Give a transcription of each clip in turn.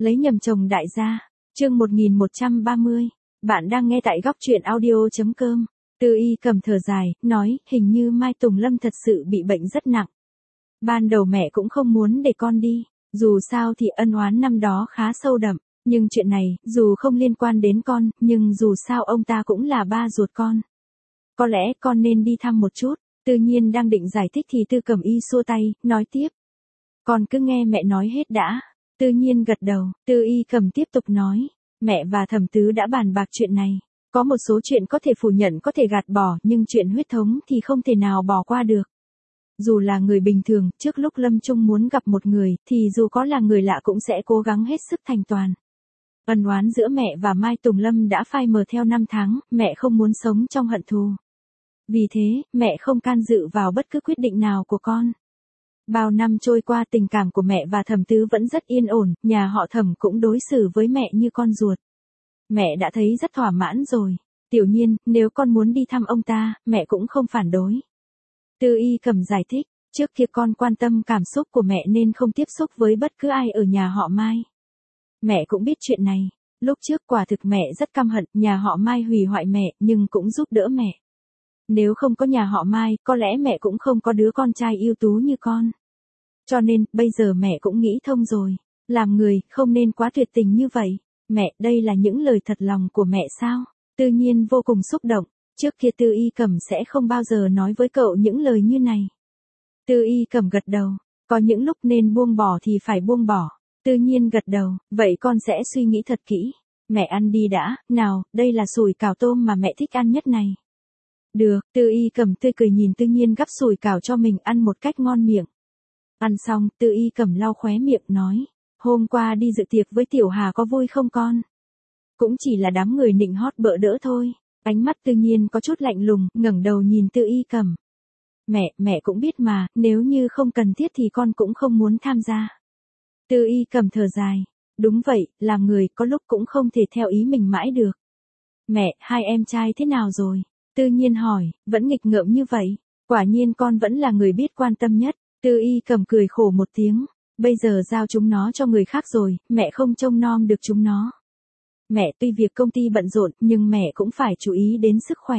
Lấy nhầm chồng đại gia. Chương 1130. Bạn đang nghe tại góc truyện audio.com. Tư Y cầm thở dài, nói, hình như Mai Tùng Lâm thật sự bị bệnh rất nặng. Ban đầu mẹ cũng không muốn để con đi, dù sao thì ân oán năm đó khá sâu đậm, nhưng chuyện này, dù không liên quan đến con, nhưng dù sao ông ta cũng là ba ruột con. Có lẽ con nên đi thăm một chút. Tự nhiên đang định giải thích thì Tư Cẩm Y xua tay, nói tiếp. Con cứ nghe mẹ nói hết đã. Tự nhiên gật đầu, Tư Y cầm tiếp tục nói. Mẹ và Thẩm Tứ đã bàn bạc chuyện này. Có một số chuyện có thể phủ nhận có thể gạt bỏ, nhưng chuyện huyết thống thì không thể nào bỏ qua được. Dù là người bình thường, trước lúc lâm chung muốn gặp một người, thì dù có là người lạ cũng sẽ cố gắng hết sức thành toàn. Ân oán giữa mẹ và Mai Tùng Lâm đã phai mờ theo năm tháng, mẹ không muốn sống trong hận thù. Vì thế, mẹ không can dự vào bất cứ quyết định nào của con. Bao năm trôi qua tình cảm của mẹ và Thẩm Tứ vẫn rất yên ổn, nhà họ Thẩm cũng đối xử với mẹ như con ruột. Mẹ đã thấy rất thỏa mãn rồi. Tiểu Nhiên, nếu con muốn đi thăm ông ta, mẹ cũng không phản đối. Tư Y cầm giải thích, trước kia con quan tâm cảm xúc của mẹ nên không tiếp xúc với bất cứ ai ở nhà họ Mai. Mẹ cũng biết chuyện này, lúc trước quả thực mẹ rất căm hận nhà họ Mai hủy hoại mẹ, nhưng cũng giúp đỡ mẹ. Nếu không có nhà họ Mai, có lẽ mẹ cũng không có đứa con trai ưu tú như con. Cho nên, bây giờ mẹ cũng nghĩ thông rồi. Làm người, không nên quá tuyệt tình như vậy. Mẹ, đây là những lời thật lòng của mẹ sao? Tự nhiên vô cùng xúc động. Trước kia Tư Y cầm sẽ không bao giờ nói với cậu những lời như này. Tư Y cầm gật đầu. Có những lúc nên buông bỏ thì phải buông bỏ. Tự nhiên gật đầu. Vậy con sẽ suy nghĩ thật kỹ. Mẹ ăn đi đã. Nào, đây là sủi cảo tôm mà mẹ thích ăn nhất này. Được, Tư Y cầm tươi cười nhìn Tự nhiên gắp sủi cảo cho mình ăn một cách ngon miệng. Ăn xong, Tư Y cầm lau khóe miệng nói. Hôm qua đi dự tiệc với Tiểu Hà có vui không con? Cũng chỉ là đám người nịnh hót bợ đỡ thôi. Ánh mắt Tự nhiên có chút lạnh lùng, ngẩng đầu nhìn Tư Y cầm. Mẹ cũng biết mà, nếu như không cần thiết thì con cũng không muốn tham gia. Tư Y cầm thở dài. Đúng vậy, làm người có lúc cũng không thể theo ý mình mãi được. Mẹ, hai em trai thế nào rồi? Tự nhiên hỏi, vẫn nghịch ngợm như vậy. Quả nhiên con vẫn là người biết quan tâm nhất. Tư Y cầm cười khổ một tiếng. Bây giờ giao chúng nó cho người khác rồi, mẹ không trông nom được chúng nó. Mẹ tuy việc công ty bận rộn, nhưng mẹ cũng phải chú ý đến sức khỏe.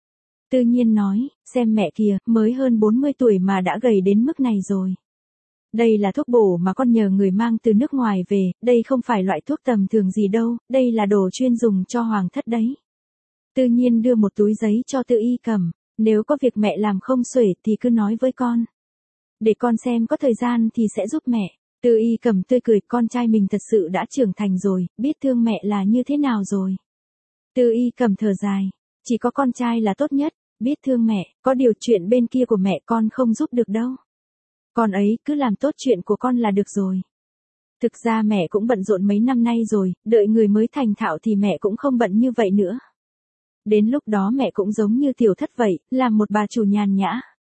Tự nhiên nói, xem mẹ kìa, mới hơn 40 tuổi mà đã gầy đến mức này rồi. Đây là thuốc bổ mà con nhờ người mang từ nước ngoài về, đây không phải loại thuốc tầm thường gì đâu, đây là đồ chuyên dùng cho hoàng thất đấy. Tự nhiên đưa một túi giấy cho Tư Y cầm, nếu có việc mẹ làm không xuể thì cứ nói với con. Để con xem có thời gian thì sẽ giúp mẹ. Tư Y cầm tươi cười, con trai mình thật sự đã trưởng thành rồi, biết thương mẹ là như thế nào rồi. Tư Y cầm thở dài, chỉ có con trai là tốt nhất, biết thương mẹ, có điều chuyện bên kia của mẹ con không giúp được đâu. Con ấy cứ làm tốt chuyện của con là được rồi. Thực ra mẹ cũng bận rộn mấy năm nay rồi, đợi người mới thành thạo thì mẹ cũng không bận như vậy nữa. Đến lúc đó mẹ cũng giống như Tiểu Thất vậy, làm một bà chủ nhàn nhã.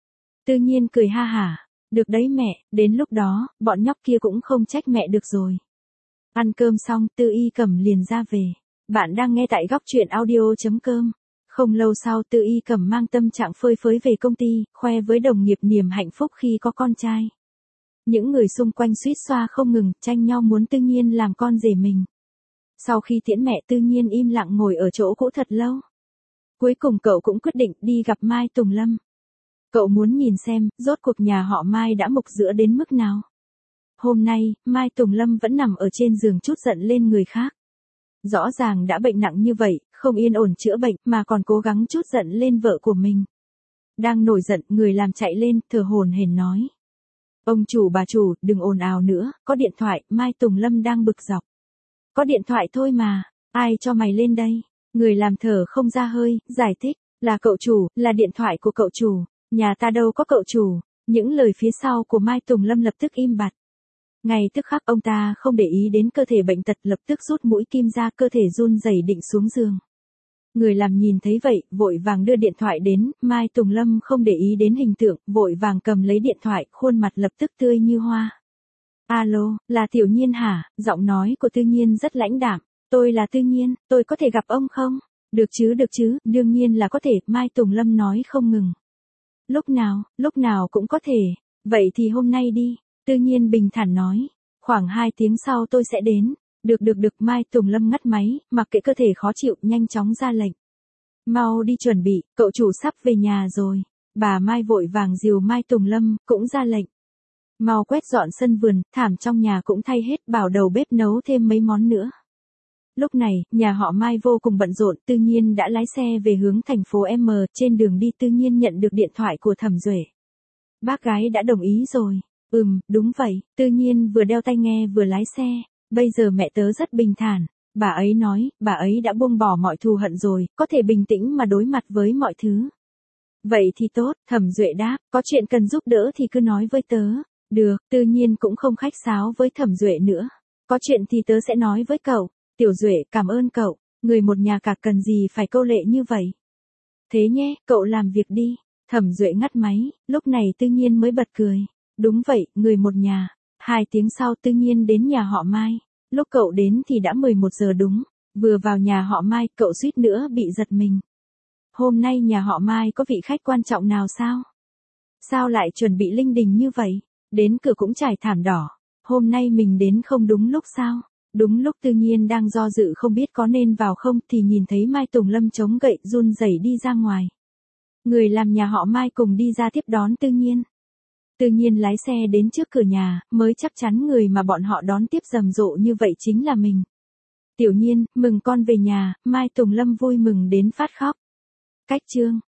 Tự nhiên cười ha hả. Được đấy mẹ, đến lúc đó, bọn nhóc kia cũng không trách mẹ được rồi. Ăn cơm xong, Tư Y cầm liền ra về. Bạn đang nghe tại góc truyện audio.com. Không lâu sau Tư Y cầm mang tâm trạng phơi phới về công ty, khoe với đồng nghiệp niềm hạnh phúc khi có con trai. Những người xung quanh suýt xoa không ngừng, tranh nhau muốn Tự nhiên làm con rể mình. Sau khi tiễn mẹ Tự nhiên im lặng ngồi ở chỗ cũ thật lâu. Cuối cùng cậu cũng quyết định đi gặp Mai Tùng Lâm. Cậu muốn nhìn xem, rốt cuộc nhà họ Mai đã mục rữa đến mức nào. Hôm nay, Mai Tùng Lâm vẫn nằm ở trên giường trút giận lên người khác. Rõ ràng đã bệnh nặng như vậy, không yên ổn chữa bệnh, mà còn cố gắng trút giận lên vợ của mình. Đang nổi giận, người làm chạy lên, thở hổn hển nói. Ông chủ bà chủ, đừng ồn ào nữa, có điện thoại, Mai Tùng Lâm đang bực dọc. Có điện thoại thôi mà, ai cho mày lên đây? Người làm thở không ra hơi, giải thích, là cậu chủ, là điện thoại của cậu chủ. Nhà ta đâu có cậu chủ. Những lời phía sau của Mai Tùng Lâm lập tức im bặt. Ngay tức khắc ông ta không để ý đến cơ thể bệnh tật, lập tức rút mũi kim ra, cơ thể run rẩy định xuống giường. Người làm nhìn thấy vậy, vội vàng đưa điện thoại đến, Mai Tùng Lâm không để ý đến hình tượng, vội vàng cầm lấy điện thoại, khuôn mặt lập tức tươi như hoa. Alo, là Tiểu Nhiên hả? Giọng nói của Tự Nhiên rất lãnh đạm. Tôi là Tự Nhiên, tôi có thể gặp ông không? Được chứ, đương nhiên là có thể, Mai Tùng Lâm nói không ngừng. Lúc nào cũng có thể. Vậy thì hôm nay đi. Tự Nhiên bình thản nói. Khoảng 2 tiếng sau tôi sẽ đến. Được, Mai Tùng Lâm ngắt máy, mặc kệ cơ thể khó chịu, nhanh chóng ra lệnh. Mau đi chuẩn bị, cậu chủ sắp về nhà rồi. Bà Mai vội vàng dìu Mai Tùng Lâm, cũng ra lệnh. Mau quét dọn sân vườn, thảm trong nhà cũng thay hết, bảo đầu bếp nấu thêm mấy món nữa. Lúc này, nhà họ Mai vô cùng bận rộn, Tư Nhiên đã lái xe về hướng thành phố M, trên đường đi Tư Nhiên nhận được điện thoại của Thẩm Duệ. Bác gái đã đồng ý rồi. Đúng vậy, Tư Nhiên vừa đeo tai nghe vừa lái xe, bây giờ mẹ tớ rất bình thản. Bà ấy nói, bà ấy đã buông bỏ mọi thù hận rồi, có thể bình tĩnh mà đối mặt với mọi thứ. Vậy thì tốt, Thẩm Duệ đáp, có chuyện cần giúp đỡ thì cứ nói với tớ. Được, Tư Nhiên cũng không khách sáo với Thẩm Duệ nữa. Có chuyện thì tớ sẽ nói với cậu. Tiểu Duệ, cảm ơn cậu, người một nhà cả cần gì phải câu lệ như vậy. Thế nhé, cậu làm việc đi. Thẩm Duệ ngắt máy, lúc này Tư Nhiên mới bật cười. Đúng vậy, người một nhà. 2 tiếng sau Tư Nhiên đến nhà họ Mai. Lúc cậu đến thì đã 11 giờ đúng. Vừa vào nhà họ Mai, cậu suýt nữa bị giật mình. Hôm nay nhà họ Mai có vị khách quan trọng nào sao? Sao lại chuẩn bị linh đình như vậy? Đến cửa cũng trải thảm đỏ. Hôm nay mình đến không đúng lúc sao? Đúng lúc Tư Nhiên đang do dự không biết có nên vào không thì nhìn thấy Mai Tùng Lâm chống gậy run rẩy đi ra ngoài. Người làm nhà họ Mai cùng đi ra tiếp đón Tư Nhiên. Tư Nhiên lái xe đến trước cửa nhà, mới chắc chắn người mà bọn họ đón tiếp rầm rộ như vậy chính là mình. Tiểu Nhiên, mừng con về nhà, Mai Tùng Lâm vui mừng đến phát khóc. Cách chương